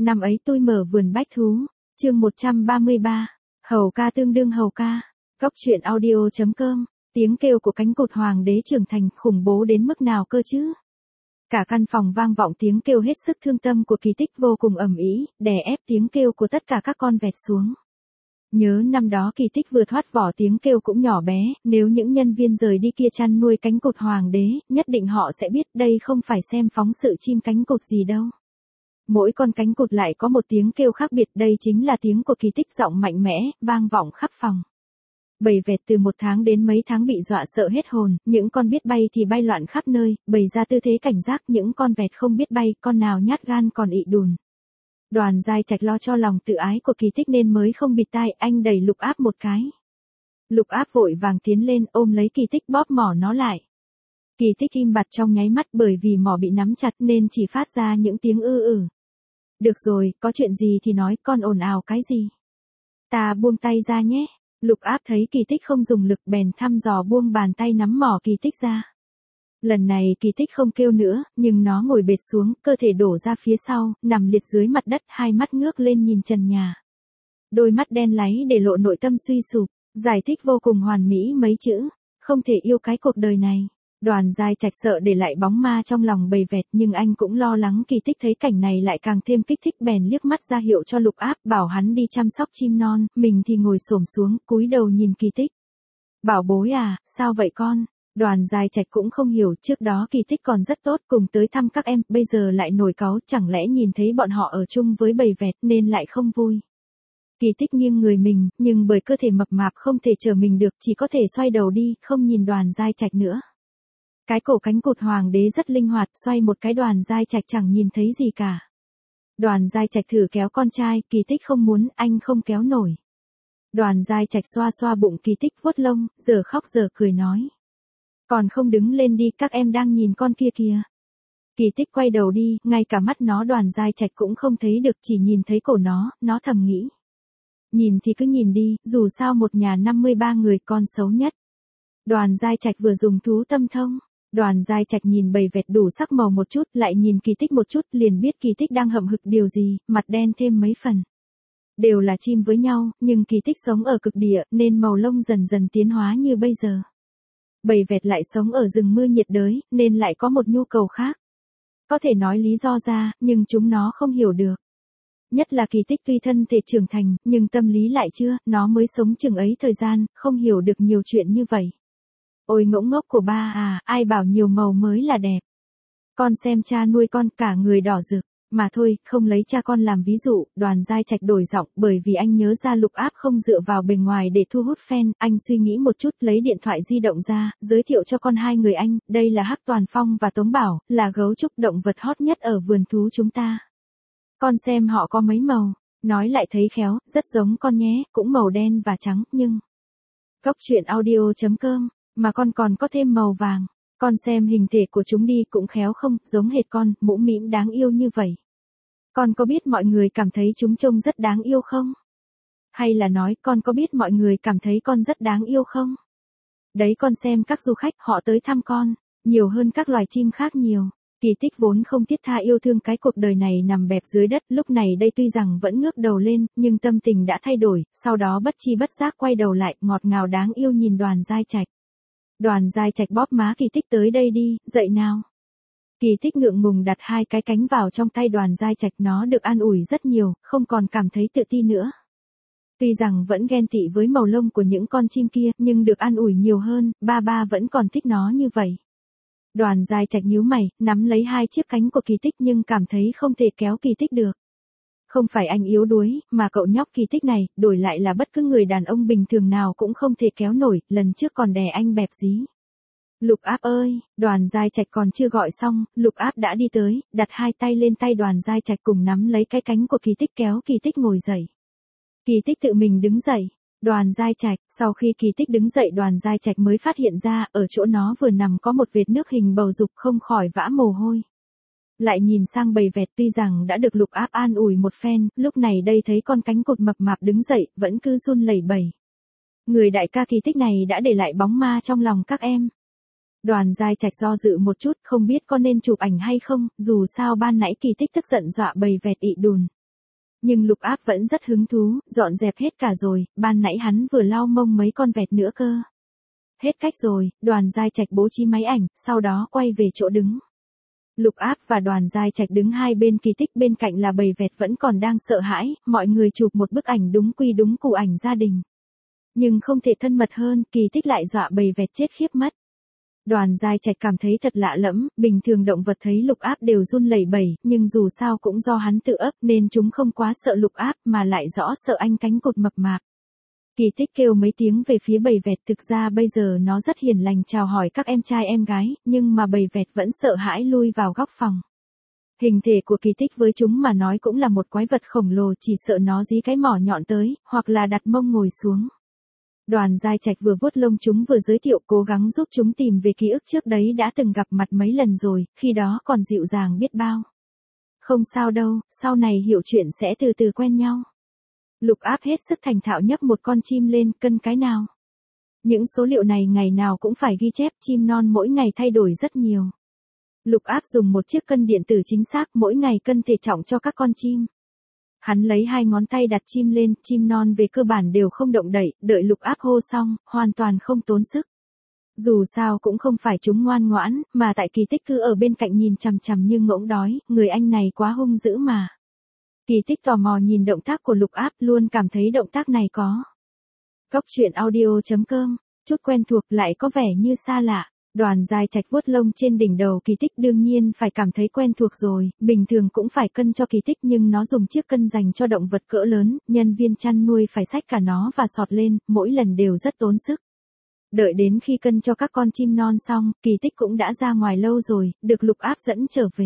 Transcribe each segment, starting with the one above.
Năm ấy tôi mở vườn bách thú, chương 133, hầu ca tương đương hầu ca, góc truyện audio.com, tiếng kêu của cánh cụt hoàng đế trưởng thành khủng bố đến mức nào cơ chứ? Cả căn phòng vang vọng tiếng kêu hết sức thương tâm của Kỳ Tích vô cùng ầm ĩ, đè ép tiếng kêu của tất cả các con vẹt xuống. Nhớ năm đó Kỳ Tích vừa thoát vỏ tiếng kêu cũng nhỏ bé, nếu những nhân viên rời đi kia chăn nuôi cánh cụt hoàng đế, nhất định họ sẽ biết đây không phải xem phóng sự chim cánh cụt gì đâu. Mỗi con cánh cụt lại có một tiếng kêu khác biệt, đây chính là tiếng của Kỳ Tích giọng mạnh mẽ, vang vọng khắp phòng. Bầy vẹt từ một tháng đến mấy tháng bị dọa sợ hết hồn, những con biết bay thì bay loạn khắp nơi, bày ra tư thế cảnh giác, những con vẹt không biết bay, con nào nhát gan còn ị đùn. Đoàn Giai Trạch lo cho lòng tự ái của Kỳ Tích nên mới không bịt tai, anh đẩy Lục Áp một cái. Lục Áp vội vàng tiến lên ôm lấy Kỳ Tích bóp mỏ nó lại. Kỳ Tích im bặt trong nháy mắt bởi vì mỏ bị nắm chặt nên chỉ phát ra những tiếng ư. Được rồi, có chuyện gì thì nói, con ồn ào cái gì? Ta buông tay ra nhé. Lục Áp thấy Kỳ Tích không dùng lực bèn thăm dò buông bàn tay nắm mỏ Kỳ Tích ra. Lần này Kỳ Tích không kêu nữa, nhưng nó ngồi bệt xuống, cơ thể đổ ra phía sau, nằm liệt dưới mặt đất, hai mắt ngước lên nhìn trần nhà. Đôi mắt đen láy để lộ nội tâm suy sụp, giải thích vô cùng hoàn mỹ mấy chữ, không thể yêu cái cuộc đời này. Đoàn Giai Trạch sợ để lại bóng ma trong lòng bầy vẹt, nhưng anh cũng lo lắng Kỳ Tích thấy cảnh này lại càng thêm kích thích bèn liếc mắt ra hiệu cho Lục Áp bảo hắn đi chăm sóc chim non, mình thì ngồi xổm xuống, cúi đầu nhìn Kỳ Tích. Bảo bối à, sao vậy con? Đoàn Giai Trạch cũng không hiểu, trước đó Kỳ Tích còn rất tốt cùng tới thăm các em, bây giờ lại nổi cáu, chẳng lẽ nhìn thấy bọn họ ở chung với bầy vẹt nên lại không vui. Kỳ Tích nghiêng người mình, nhưng bởi cơ thể mập mạp không thể chở mình được, chỉ có thể xoay đầu đi, không nhìn Đoàn Giai Trạch nữa. Cái cổ cánh cụt hoàng đế rất linh hoạt, xoay một cái Đoàn Giai Trạch chẳng nhìn thấy gì cả. Đoàn Giai Trạch thử kéo con trai, Kỳ Tích không muốn, anh không kéo nổi. Đoàn Giai Trạch xoa xoa bụng Kỳ Tích vuốt lông, giờ khóc giờ cười nói. Còn không đứng lên đi, các em đang nhìn con kia kìa. Kỳ Tích quay đầu đi, ngay cả mắt nó Đoàn Giai Trạch cũng không thấy được, chỉ nhìn thấy cổ nó thầm nghĩ. Nhìn thì cứ nhìn đi, dù sao một nhà 53 người con xấu nhất. Đoàn Giai Trạch vừa dùng thú tâm thông. Đoàn Giai Trạch nhìn bầy vẹt đủ sắc màu một chút, lại nhìn Kỳ Tích một chút, liền biết Kỳ Tích đang hậm hực điều gì, mặt đen thêm mấy phần. Đều là chim với nhau, nhưng Kỳ Tích sống ở cực địa, nên màu lông dần dần tiến hóa như bây giờ. Bầy vẹt lại sống ở rừng mưa nhiệt đới, nên lại có một nhu cầu khác. Có thể nói lý do ra, nhưng chúng nó không hiểu được. Nhất là Kỳ Tích tuy thân thể trưởng thành, nhưng tâm lý lại chưa, nó mới sống chừng ấy thời gian, không hiểu được nhiều chuyện như vậy. Ôi ngỗng ngốc của ba à, ai bảo nhiều màu mới là đẹp. Con xem cha nuôi con cả người đỏ rực, mà thôi, không lấy cha con làm ví dụ. Đoàn Giai Trạch đổi giọng, bởi vì anh nhớ ra Lục Áp không dựa vào bề ngoài để thu hút fan, anh suy nghĩ một chút, lấy điện thoại di động ra, giới thiệu cho con hai người anh, đây là Hắc Toàn Phong và Tống Bảo, là gấu trúc động vật hot nhất ở vườn thú chúng ta. Con xem họ có mấy màu, nói lại thấy khéo, rất giống con nhé, cũng màu đen và trắng, nhưng... Góc truyện audio.com, mà con còn có thêm màu vàng. Con xem hình thể của chúng đi cũng khéo không, giống hệt con, mũm mĩm đáng yêu như vậy. Con có biết mọi người cảm thấy chúng trông rất đáng yêu không? Hay là nói, con có biết mọi người cảm thấy con rất đáng yêu không? Đấy, con xem các du khách, họ tới thăm con, nhiều hơn các loài chim khác nhiều. Kỳ Tích vốn không thiết tha yêu thương cái cuộc đời này nằm bẹp dưới đất, lúc này đây tuy rằng vẫn ngước đầu lên, nhưng tâm tình đã thay đổi, sau đó bất chi bất giác quay đầu lại, ngọt ngào đáng yêu nhìn Đoàn Giai Trạch. Đoàn Giai Trạch bóp má Kỳ Tích, tới đây đi, dậy nào. Kỳ Tích ngượng ngùng đặt hai cái cánh vào trong tay Đoàn Giai Trạch, nó được an ủi rất nhiều, không còn cảm thấy tự ti nữa. Tuy rằng vẫn ghen tị với màu lông của những con chim kia, nhưng được an ủi nhiều hơn, ba vẫn còn thích nó như vậy. Đoàn Giai Trạch nhíu mày, nắm lấy hai chiếc cánh của Kỳ Tích nhưng cảm thấy không thể kéo Kỳ Tích được. Không phải anh yếu đuối, mà cậu nhóc Kỳ Tích này, đổi lại là bất cứ người đàn ông bình thường nào cũng không thể kéo nổi, lần trước còn đè anh bẹp dí. Lục Áp ơi, Đoàn Giai Trạch còn chưa gọi xong, Lục Áp đã đi tới, đặt hai tay lên tay Đoàn Giai Trạch cùng nắm lấy cái cánh của Kỳ Tích kéo Kỳ Tích ngồi dậy. Kỳ Tích tự mình đứng dậy. Đoàn Giai Trạch, sau khi Kỳ Tích đứng dậy Đoàn Giai Trạch mới phát hiện ra, ở chỗ nó vừa nằm có một vệt nước hình bầu dục, không khỏi vã mồ hôi. Lại nhìn sang bầy vẹt, tuy rằng đã được Lục Áp an ủi một phen, lúc này đây thấy con cánh cụt mập mạp đứng dậy, vẫn cứ run lẩy bẩy. Người đại ca Kỳ Tích này đã để lại bóng ma trong lòng các em. Đoàn Giai Trạch do dự một chút, không biết có nên chụp ảnh hay không, dù sao ban nãy Kỳ Tích tức giận dọa bầy vẹt ị đùn. Nhưng Lục Áp vẫn rất hứng thú, dọn dẹp hết cả rồi, ban nãy hắn vừa lau mông mấy con vẹt nữa cơ. Hết cách rồi, Đoàn Giai Trạch bố trí máy ảnh, sau đó quay về chỗ đứng. Lục Áp và Đoàn Giai Trạch đứng hai bên Kỳ Tích, bên cạnh là bầy vẹt vẫn còn đang sợ hãi, mọi người chụp một bức ảnh đúng quy đúng củ ảnh gia đình. Nhưng không thể thân mật hơn, Kỳ Tích lại dọa bầy vẹt chết khiếp mất. Đoàn Giai Trạch cảm thấy thật lạ lẫm, bình thường động vật thấy Lục Áp đều run lẩy bẩy, nhưng dù sao cũng do hắn tự ấp nên chúng không quá sợ Lục Áp mà lại rõ sợ anh cánh cụt mập mạp. Kỳ Tích kêu mấy tiếng về phía bầy vẹt, thực ra bây giờ nó rất hiền lành chào hỏi các em trai em gái, nhưng mà bầy vẹt vẫn sợ hãi lui vào góc phòng. Hình thể của Kỳ Tích với chúng mà nói cũng là một quái vật khổng lồ, chỉ sợ nó dí cái mỏ nhọn tới, hoặc là đặt mông ngồi xuống. Đoàn Giai Trạch vừa vuốt lông chúng vừa giới thiệu, cố gắng giúp chúng tìm về ký ức trước đấy đã từng gặp mặt mấy lần rồi, khi đó còn dịu dàng biết bao. Không sao đâu, sau này hiểu chuyện sẽ từ từ quen nhau. Lục Áp hết sức thành thạo nhấc một con chim lên, cân cái nào. Những số liệu này ngày nào cũng phải ghi chép, chim non mỗi ngày thay đổi rất nhiều. Lục Áp dùng một chiếc cân điện tử chính xác mỗi ngày cân thể trọng cho các con chim. Hắn lấy hai ngón tay đặt chim lên, chim non về cơ bản đều không động đậy, đợi Lục Áp hô xong, hoàn toàn không tốn sức. Dù sao cũng không phải chúng ngoan ngoãn, mà tại Kỳ Tích cứ ở bên cạnh nhìn chằm chằm như ngỗng đói, người anh này quá hung dữ mà. Kỳ Tích tò mò nhìn động tác của Lục Áp, luôn cảm thấy động tác này có. Góc truyện audio.com, chút quen thuộc lại có vẻ như xa lạ. Đoàn Giai Trạch vuốt lông trên đỉnh đầu Kỳ Tích, đương nhiên phải cảm thấy quen thuộc rồi, bình thường cũng phải cân cho Kỳ Tích nhưng nó dùng chiếc cân dành cho động vật cỡ lớn, nhân viên chăn nuôi phải xách cả nó và sọt lên, mỗi lần đều rất tốn sức. Đợi đến khi cân cho các con chim non xong, Kỳ Tích cũng đã ra ngoài lâu rồi, được Lục Áp dẫn trở về.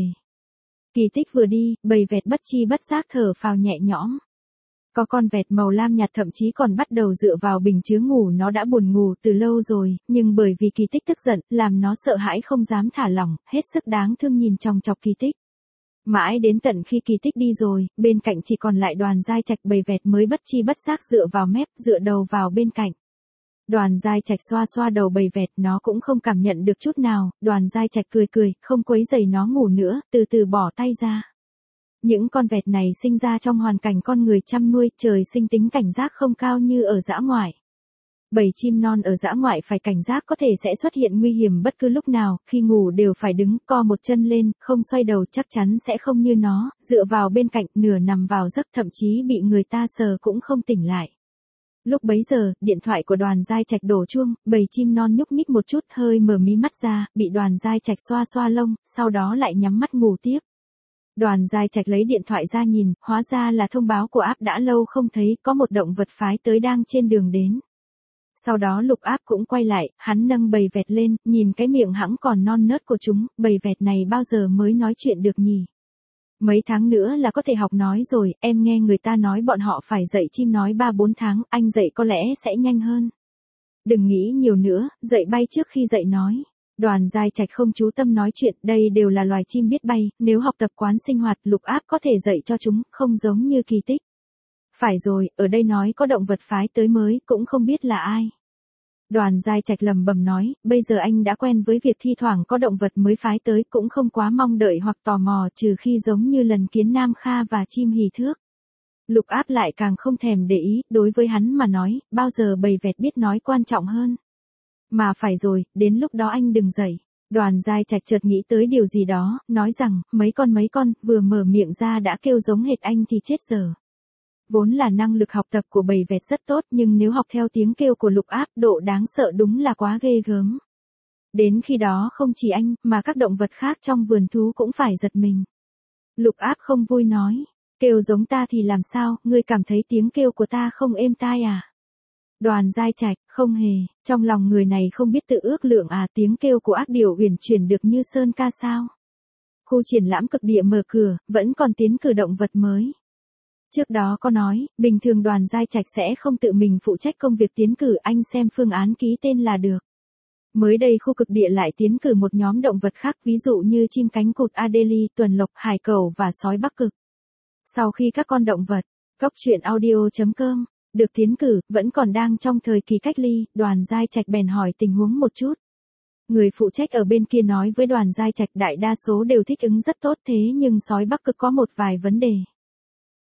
Kỳ Tích vừa đi, bầy vẹt bất chi bất giác thở phào nhẹ nhõm. Có con vẹt màu lam nhạt thậm chí còn bắt đầu dựa vào bình chứa ngủ, nó đã buồn ngủ từ lâu rồi, nhưng bởi vì Kỳ Tích tức giận, làm nó sợ hãi không dám thả lỏng, hết sức đáng thương nhìn chòng chọc Kỳ Tích. Mãi đến tận khi Kỳ Tích đi rồi, bên cạnh chỉ còn lại Đoàn Giai Trạch, bầy vẹt mới bất chi bất giác dựa vào mép, dựa đầu vào bên cạnh. Đoàn Giai Trạch xoa xoa đầu bầy vẹt, nó cũng không cảm nhận được chút nào, Đoàn Giai Trạch cười cười, không quấy rầy nó ngủ nữa, từ từ bỏ tay ra. Những con vẹt này sinh ra trong hoàn cảnh con người chăm nuôi, trời sinh tính cảnh giác không cao như ở dã ngoại. Bầy chim non ở dã ngoại phải cảnh giác có thể sẽ xuất hiện nguy hiểm bất cứ lúc nào, khi ngủ đều phải đứng, co một chân lên, không xoay đầu, chắc chắn sẽ không như nó, dựa vào bên cạnh, nửa nằm vào giấc, thậm chí bị người ta sờ cũng không tỉnh lại. Lúc bấy giờ, điện thoại của Đoàn Giai Trạch đổ chuông, bầy chim non nhúc nhích một chút, hơi mở mí mắt ra, bị Đoàn Giai Trạch xoa xoa lông, sau đó lại nhắm mắt ngủ tiếp. Đoàn Giai Trạch lấy điện thoại ra nhìn, hóa ra là thông báo của Áp, đã lâu không thấy, có một động vật phái tới đang trên đường đến. Sau đó Lục Áp cũng quay lại, hắn nâng bầy vẹt lên, nhìn cái miệng hẵng còn non nớt của chúng, bầy vẹt này bao giờ mới nói chuyện được nhỉ? Mấy tháng nữa là có thể học nói rồi, em nghe người ta nói bọn họ phải dạy chim nói 3-4 tháng, anh dạy có lẽ sẽ nhanh hơn. Đừng nghĩ nhiều nữa, dạy bay trước khi dạy nói. Đoàn Giai Trạch không chú tâm nói chuyện, đây đều là loài chim biết bay, nếu học tập quán sinh hoạt, Lục Áp có thể dạy cho chúng, không giống như Kỳ Tích. Phải rồi, ở đây nói có động vật phái tới mới, cũng không biết là ai. Đoàn Giai Trạch lầm bầm nói, bây giờ anh đã quen với việc thi thoảng có động vật mới phái tới, cũng không quá mong đợi hoặc tò mò, trừ khi giống như lần kiến Nam Kha và chim hỉ thước. Lục Áp lại càng không thèm để ý, đối với hắn mà nói, bao giờ bầy vẹt biết nói quan trọng hơn. Mà phải rồi, đến lúc đó anh đừng dậy. Đoàn Giai Trạch chợt nghĩ tới điều gì đó, nói rằng, mấy con, vừa mở miệng ra đã kêu giống hệt anh thì chết giờ. Vốn là năng lực học tập của bầy vẹt rất tốt, nhưng nếu học theo tiếng kêu của Lục Áp, độ đáng sợ đúng là quá ghê gớm. Đến khi đó không chỉ anh, mà các động vật khác trong vườn thú cũng phải giật mình. Lục Áp không vui nói, kêu giống ta thì làm sao, ngươi cảm thấy tiếng kêu của ta không êm tai à? Đoàn Giai Trạch, không hề, trong lòng người này không biết tự ước lượng à, tiếng kêu của ác điểu uyển chuyển được như sơn ca sao? Khu triển lãm cực địa mở cửa, vẫn còn tiến cử động vật mới. Trước đó có nói, bình thường Đoàn Giai Trạch sẽ không tự mình phụ trách công việc tiến cử, anh xem phương án ký tên là được. Mới đây khu cực địa lại tiến cử một nhóm động vật khác, ví dụ như chim cánh cụt Adelie, tuần lộc, hải cẩu và sói Bắc Cực. Sau khi các con động vật, góc truyện audio.com, được tiến cử, vẫn còn đang trong thời kỳ cách ly, Đoàn Giai Trạch bèn hỏi tình huống một chút. Người phụ trách ở bên kia nói với Đoàn Giai Trạch đại đa số đều thích ứng rất tốt, thế nhưng sói Bắc Cực có một vài vấn đề.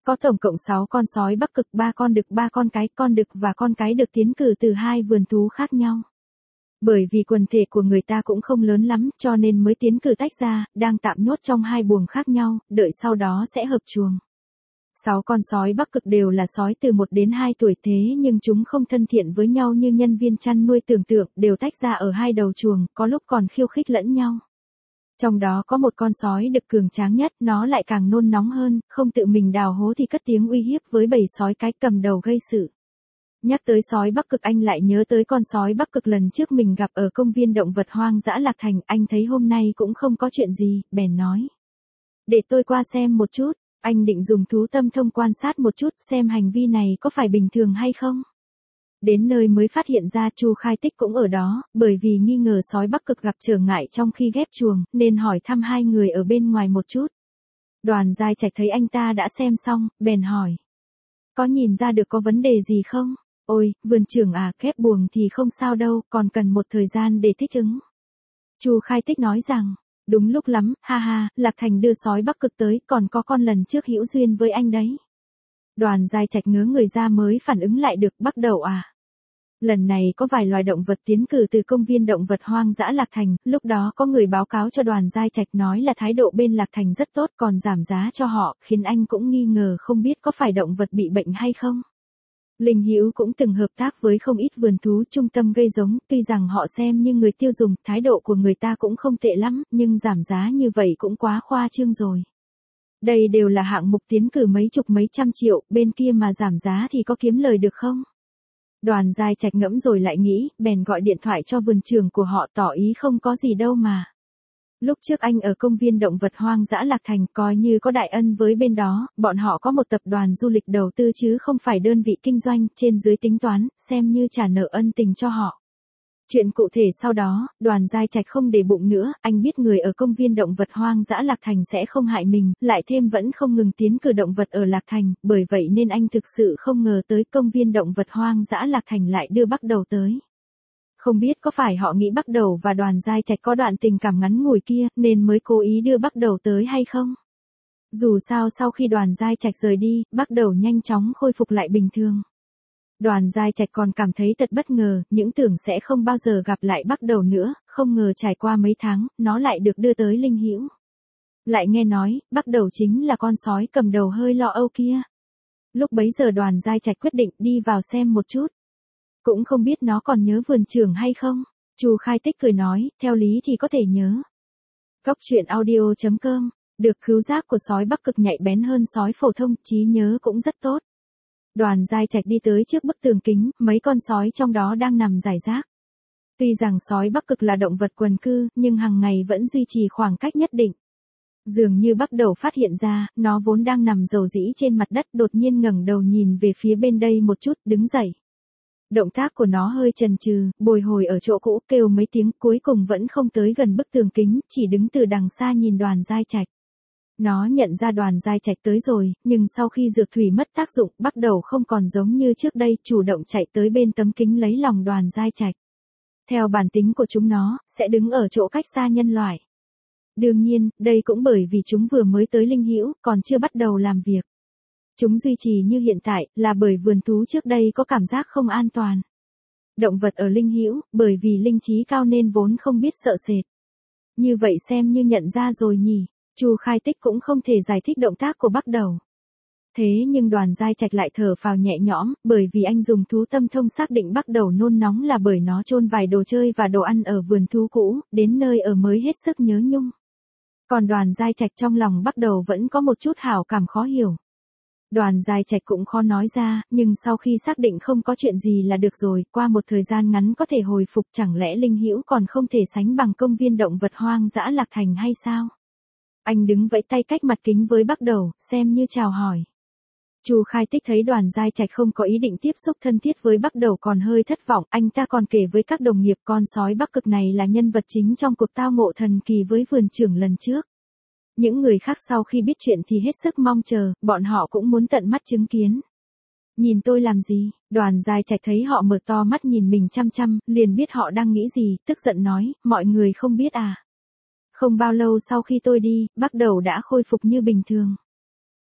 Có tổng cộng 6 con sói Bắc Cực, 3 con đực, 3 con đực và con cái được tiến cử từ 2 vườn thú khác nhau. Bởi vì quần thể của người ta cũng không lớn lắm, cho nên mới tiến cử tách ra, đang tạm nhốt trong 2 buồng khác nhau, đợi sau đó sẽ hợp chuồng. 6 con sói Bắc Cực đều là sói từ 1 đến 2 tuổi, thế nhưng chúng không thân thiện với nhau như nhân viên chăn nuôi tưởng tượng, đều tách ra ở 2 đầu chuồng, có lúc còn khiêu khích lẫn nhau. Trong đó có một con sói đực cường tráng nhất, nó lại càng nôn nóng hơn, không tự mình đào hố thì cất tiếng uy hiếp với bầy sói cái cầm đầu gây sự. Nhắc tới sói Bắc Cực, anh lại nhớ tới con sói Bắc Cực lần trước mình gặp ở công viên động vật hoang dã Lạc Thành, anh thấy hôm nay cũng không có chuyện gì, bèn nói. Để tôi qua xem một chút, anh định dùng thú tâm thông quan sát một chút xem hành vi này có phải bình thường hay không. Đến nơi mới phát hiện ra Chu Khai Tích cũng ở đó, bởi vì nghi ngờ sói Bắc Cực gặp trở ngại trong khi ghép chuồng, nên hỏi thăm 2 người ở bên ngoài một chút. Đoàn Giai Trạch thấy anh ta đã xem xong, bèn hỏi. Có nhìn ra được có vấn đề gì không? Ôi, vườn trưởng à, ghép buồng thì không sao đâu, còn cần một thời gian để thích ứng. Chu Khai Tích nói rằng, đúng lúc lắm, ha ha, Lạc Thành đưa sói Bắc Cực tới, còn có con lần trước hữu duyên với anh đấy. Đoàn Giai Trạch ngớ người ra mới phản ứng lại được, bắt đầu à. Lần này có vài loài động vật tiến cử từ công viên động vật hoang dã Lạc Thành, lúc đó có người báo cáo cho Đoàn Giai Trạch nói là thái độ bên Lạc Thành rất tốt, còn giảm giá cho họ, khiến anh cũng nghi ngờ không biết có phải động vật bị bệnh hay không. Linh Hữu cũng từng hợp tác với không ít vườn thú trung tâm gây giống, tuy rằng họ xem như người tiêu dùng, thái độ của người ta cũng không tệ lắm, nhưng giảm giá như vậy cũng quá khoa trương rồi. Đây đều là hạng mục tiến cử mấy chục mấy trăm triệu, bên kia mà giảm giá thì có kiếm lời được không? Đoàn Giai Trạch ngẫm rồi lại nghĩ, bèn gọi điện thoại cho vườn trưởng của họ tỏ ý không có gì đâu mà. Lúc trước anh ở công viên động vật hoang dã Lạc Thành coi như có đại ân với bên đó, bọn họ có một tập đoàn du lịch đầu tư chứ không phải đơn vị kinh doanh, trên dưới tính toán, xem như trả nợ ân tình cho họ. Chuyện cụ thể sau đó, Đoàn Giai Trạch không để bụng nữa, anh biết người ở công viên động vật hoang dã Lạc Thành sẽ không hại mình, lại thêm vẫn không ngừng tiến cử động vật ở Lạc Thành, bởi vậy nên anh thực sự không ngờ tới công viên động vật hoang dã Lạc Thành lại đưa Bắc Đầu tới. Không biết có phải họ nghĩ Bắc Đầu và Đoàn Giai Trạch có đoạn tình cảm ngắn ngủi kia, nên mới cố ý đưa Bắc Đầu tới hay không? Dù sao sau khi Đoàn Giai Trạch rời đi, Bắc Đầu nhanh chóng khôi phục lại bình thường. Đoàn Giai Trạch còn cảm thấy thật bất ngờ, những tưởng sẽ không bao giờ gặp lại Bắc Đầu nữa, không ngờ trải qua mấy tháng, nó lại được đưa tới Linh Hữu. Lại nghe nói, Bắc Đầu chính là con sói cầm đầu hơi lo âu kia. Lúc bấy giờ Đoàn Giai Trạch quyết định đi vào xem một chút. Cũng không biết nó còn nhớ vườn trưởng hay không? Chu Khai Tích cười nói, theo lý thì có thể nhớ. Góc truyện audio.com, được khứu giác của sói Bắc Cực nhạy bén hơn sói phổ thông, trí nhớ cũng rất tốt. Đoàn Giai Trạch đi tới trước bức tường kính, mấy con sói trong đó đang nằm rải rác. Tuy rằng sói Bắc Cực là động vật quần cư, nhưng hàng ngày vẫn duy trì khoảng cách nhất định. Dường như Bắc Đầu phát hiện ra, nó vốn đang nằm rầu rĩ trên mặt đất, đột nhiên ngẩng đầu nhìn về phía bên đây một chút, đứng dậy. Động tác của nó hơi chần chừ, bồi hồi ở chỗ cũ, kêu mấy tiếng, cuối cùng vẫn không tới gần bức tường kính, chỉ đứng từ đằng xa nhìn Đoàn Giai Trạch. Nó nhận ra Đoàn Giai Trạch tới rồi, nhưng sau khi dược thủy mất tác dụng, Bắc Đầu không còn giống như trước đây, chủ động chạy tới bên tấm kính lấy lòng Đoàn Giai Trạch. Theo bản tính của chúng nó, sẽ đứng ở chỗ cách xa nhân loại. Đương nhiên, đây cũng bởi vì chúng vừa mới tới Linh Hữu, còn chưa bắt đầu làm việc. Chúng duy trì như hiện tại, là bởi vườn thú trước đây có cảm giác không an toàn. Động vật ở Linh Hữu, bởi vì linh trí cao nên vốn không biết sợ sệt. Như vậy xem như nhận ra rồi nhỉ. Chu Khai Tích cũng không thể giải thích động tác của Bắc Đầu. Thế nhưng Đoàn Giai Trạch lại thở phào nhẹ nhõm, bởi vì anh dùng thú tâm thông xác định Bắc Đầu nôn nóng là bởi nó chôn vài đồ chơi và đồ ăn ở vườn thú cũ, đến nơi ở mới hết sức nhớ nhung. Còn Đoàn Giai Trạch trong lòng Bắc Đầu vẫn có một chút hảo cảm khó hiểu. Đoàn Giai Trạch cũng khó nói ra, nhưng sau khi xác định không có chuyện gì là được rồi, qua một thời gian ngắn có thể hồi phục, chẳng lẽ Linh Hữu còn không thể sánh bằng công viên động vật hoang dã Lạc Thành hay sao? Anh đứng vẫy tay cách mặt kính với Bắc Đầu, xem như chào hỏi. Chu Khai Tích thấy Đoàn Giai Trạch không có ý định tiếp xúc thân thiết với Bắc Đầu còn hơi thất vọng, anh ta còn kể với các đồng nghiệp con sói Bắc Cực này là nhân vật chính trong cuộc tao ngộ thần kỳ với vườn trưởng lần trước. Những người khác sau khi biết chuyện thì hết sức mong chờ, bọn họ cũng muốn tận mắt chứng kiến. Nhìn tôi làm gì? Đoàn Giai Trạch thấy họ mở to mắt nhìn mình chăm chăm, liền biết họ đang nghĩ gì, tức giận nói, mọi người không biết à? Không bao lâu sau khi tôi đi, Bắc Đầu đã khôi phục như bình thường.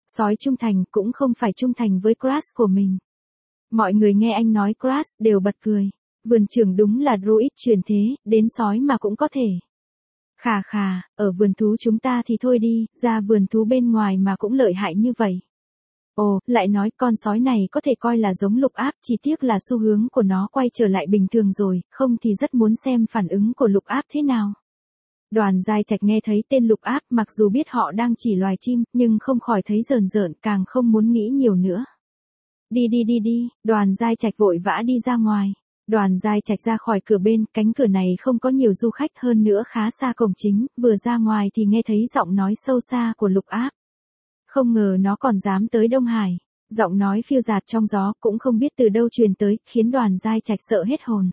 Sói trung thành cũng không phải trung thành với crush của mình. Mọi người nghe anh nói crush đều bật cười. Vườn trưởng đúng là druid truyền thế, đến sói mà cũng có thể. Khà khà, ở vườn thú chúng ta thì thôi đi, ra vườn thú bên ngoài mà cũng lợi hại như vậy. Ồ, lại nói con sói này có thể coi là giống Lục Áp, chỉ tiếc là xu hướng của nó quay trở lại bình thường rồi, không thì rất muốn xem phản ứng của Lục Áp thế nào. Đoàn Giai Trạch nghe thấy tên Lục Áp, mặc dù biết họ đang chỉ loài chim, nhưng không khỏi thấy rờn rợn, càng không muốn nghĩ nhiều nữa. Đi, Đoàn Giai Trạch vội vã đi ra ngoài. Đoàn Giai Trạch ra khỏi cửa bên, cánh cửa này không có nhiều du khách, hơn nữa khá xa cổng chính, vừa ra ngoài thì nghe thấy giọng nói sâu xa của Lục Áp. Không ngờ nó còn dám tới Đông Hải. Giọng nói phiêu dạt trong gió, cũng không biết từ đâu truyền tới, khiến Đoàn Giai Trạch sợ hết hồn.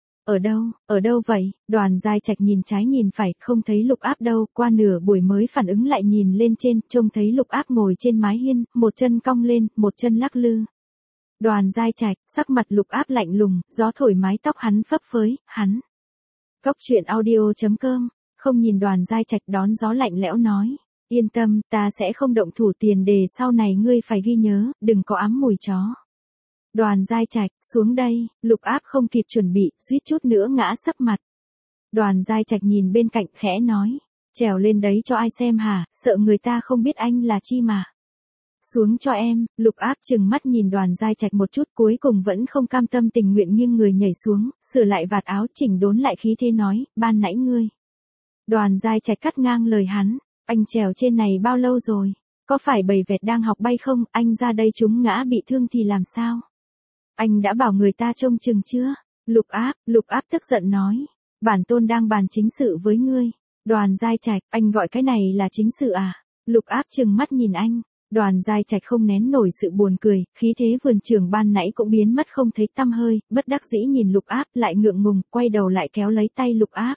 Ở đâu vậy? Đoàn Giai Trạch nhìn trái nhìn phải, không thấy Lục Áp đâu, qua nửa buổi mới phản ứng lại nhìn lên trên, trông thấy Lục Áp ngồi trên mái hiên, một chân cong lên, một chân lắc lư. Đoàn Giai Trạch, sắc mặt Lục Áp lạnh lùng, gió thổi mái tóc hắn phấp phới, hắn. Góc truyện audio.com, không nhìn Đoàn Giai Trạch đón gió lạnh lẽo nói. Yên tâm, ta sẽ không động thủ, tiền đề sau này ngươi phải ghi nhớ, đừng có ám mùi chó. Đoàn Giai Trạch, xuống đây, Lục Áp không kịp chuẩn bị, suýt chút nữa ngã sấp mặt. Đoàn Giai Trạch nhìn bên cạnh khẽ nói, trèo lên đấy cho ai xem hả, sợ người ta không biết anh là chi mà. Xuống cho em, Lục Áp trừng mắt nhìn Đoàn Giai Trạch một chút, cuối cùng vẫn không cam tâm tình nguyện nghiêng người nhảy xuống, sửa lại vạt áo, chỉnh đốn lại khí thế nói, ban nãy ngươi. Đoàn Giai Trạch cắt ngang lời hắn, anh trèo trên này bao lâu rồi? Có phải bầy vẹt đang học bay không? Anh ra đây chúng ngã bị thương thì làm sao? Anh đã bảo người ta trông chừng chưa? Lục Áp tức giận nói, bản tôn đang bàn chính sự với ngươi. Đoàn Giai Trạch, anh gọi cái này là chính sự à? Lục Áp trừng mắt nhìn anh. Đoàn Giai Trạch không nén nổi sự buồn cười, khí thế vườn trường ban nãy cũng biến mất không thấy tăm hơi, bất đắc dĩ nhìn Lục Áp, lại ngượng ngùng, quay đầu lại kéo lấy tay Lục Áp.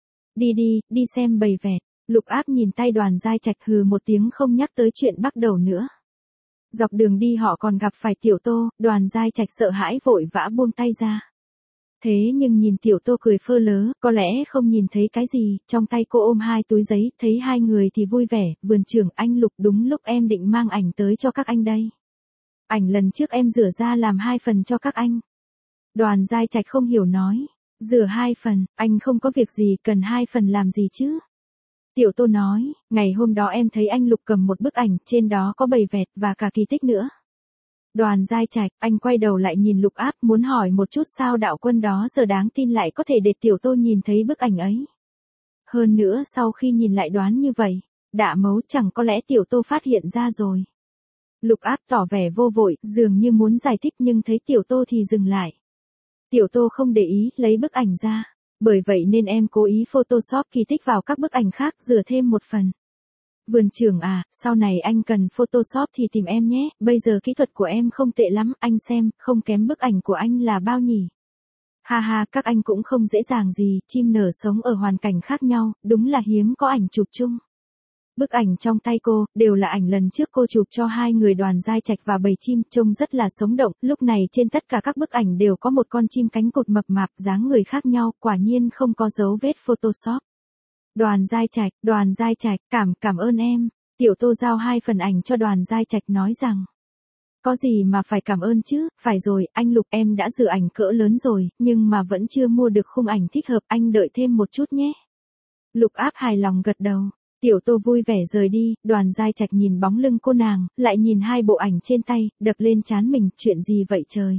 Đi xem bầy vẹt. Lục Áp nhìn tay Đoàn Giai Trạch hừ một tiếng không nhắc tới chuyện bắt đầu nữa. Dọc đường đi họ còn gặp phải Tiểu Tô, Đoàn Giai Trạch sợ hãi vội vã buông tay ra. Thế nhưng nhìn Tiểu Tô cười phơ lớ, có lẽ không nhìn thấy cái gì, trong tay cô ôm hai túi giấy, thấy hai người thì vui vẻ, vườn trưởng anh Lục, đúng lúc em định mang ảnh tới cho các anh đây. Ảnh lần trước em rửa ra làm 2 phần cho các anh. Đoàn Giai Trạch không hiểu nói, rửa 2 phần, anh không có việc gì cần 2 phần làm gì chứ. Tiểu Tô nói, ngày hôm đó em thấy anh Lục cầm một bức ảnh, trên đó có bầy vẹt và cả kỳ tích nữa. Đoàn Giai Trạch, anh quay đầu lại nhìn Lục Áp, muốn hỏi một chút sao đạo quân đó giờ đáng tin lại có thể để Tiểu Tô nhìn thấy bức ảnh ấy. Hơn nữa sau khi nhìn lại đoán như vậy, đạ mấu chẳng có lẽ Tiểu Tô phát hiện ra rồi. Lục Áp tỏ vẻ vô vội, dường như muốn giải thích nhưng thấy Tiểu Tô thì dừng lại. Tiểu Tô không để ý, lấy bức ảnh ra. Bởi vậy nên em cố ý Photoshop kỳ tích vào các bức ảnh khác, rửa thêm một phần. Vườn trưởng à, sau này anh cần Photoshop thì tìm em nhé, bây giờ kỹ thuật của em không tệ lắm, anh xem, không kém bức ảnh của anh là bao nhỉ. Ha ha, các anh cũng không dễ dàng gì, chim nở sống ở hoàn cảnh khác nhau, đúng là hiếm có ảnh chụp chung. Bức ảnh trong tay cô, đều là ảnh lần trước cô chụp cho hai người Đoàn Giai Trạch và bầy chim, trông rất là sống động, lúc này trên tất cả các bức ảnh đều có một con chim cánh cụt mập mạp, dáng người khác nhau, quả nhiên không có dấu vết Photoshop. Đoàn Giai Trạch, cảm ơn em. Tiểu Tô giao 2 phần ảnh cho Đoàn Giai Trạch nói rằng. Có gì mà phải cảm ơn chứ, phải rồi, anh Lục em đã rửa ảnh cỡ lớn rồi, nhưng mà vẫn chưa mua được khung ảnh thích hợp, anh đợi thêm một chút nhé. Lục Áp hài lòng gật đầu. Tiểu Tô vui vẻ rời đi, Đoàn Giai Trạch nhìn bóng lưng cô nàng, lại nhìn hai bộ ảnh trên tay, đập lên trán mình, chuyện gì vậy trời?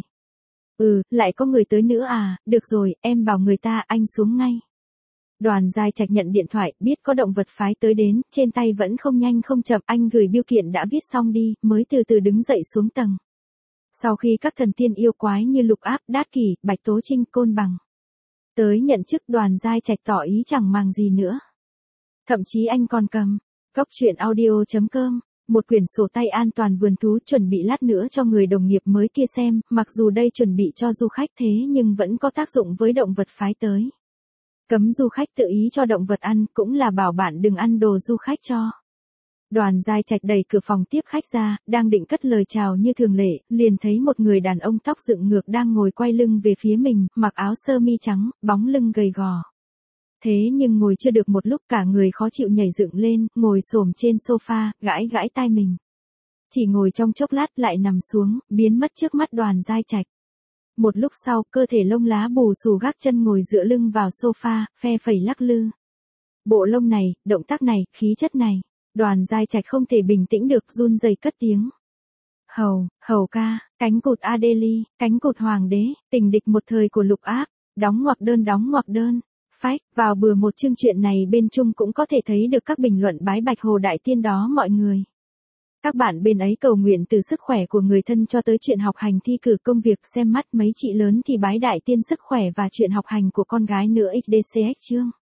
Lại có người tới nữa à, được rồi, em bảo người ta, anh xuống ngay. Đoàn Giai Trạch nhận điện thoại, biết có động vật phái tới đến, trên tay vẫn không nhanh không chậm, anh gửi bưu kiện đã viết xong đi, mới từ từ đứng dậy xuống tầng. Sau khi các thần tiên yêu quái như Lục Áp, Đát Kỷ, Bạch Tố Trinh, Côn Bằng tới nhận chức, Đoàn Giai Trạch tỏ ý chẳng màng gì nữa. Thậm chí anh còn cầm, góc truyện audio.com, một quyển sổ tay an toàn vườn thú chuẩn bị lát nữa cho người đồng nghiệp mới kia xem, mặc dù đây chuẩn bị cho du khách thế nhưng vẫn có tác dụng với động vật phái tới. Cấm du khách tự ý cho động vật ăn, cũng là bảo bạn đừng ăn đồ du khách cho. Đoàn Giai Trạch đẩy cửa phòng tiếp khách ra, đang định cất lời chào như thường lệ, liền thấy một người đàn ông tóc dựng ngược đang ngồi quay lưng về phía mình, mặc áo sơ mi trắng, bóng lưng gầy gò. Thế nhưng ngồi chưa được một lúc cả người khó chịu nhảy dựng lên, ngồi xổm trên sofa, gãi gãi tai mình. Chỉ ngồi trong chốc lát lại nằm xuống, biến mất trước mắt Đoàn Giai Trạch. Một lúc sau, cơ thể lông lá bù xù gác chân ngồi dựa lưng vào sofa, phe phẩy lắc lư. Bộ lông này, động tác này, khí chất này. Đoàn Giai Trạch không thể bình tĩnh được, run rẩy cất tiếng. Hầu ca, cánh cụt Adeli, cánh cụt hoàng đế, tình địch một thời của Lục Áp, đóng ngoặc đơn. Phách, vào bừa một chương chuyện này bên chung cũng có thể thấy được các bình luận bái Bạch Hồ Đại Tiên đó mọi người. Các bạn bên ấy cầu nguyện từ sức khỏe của người thân cho tới chuyện học hành thi cử công việc xem mắt mấy chị lớn thì bái Đại Tiên sức khỏe và chuyện học hành của con gái nữa XDCX chương.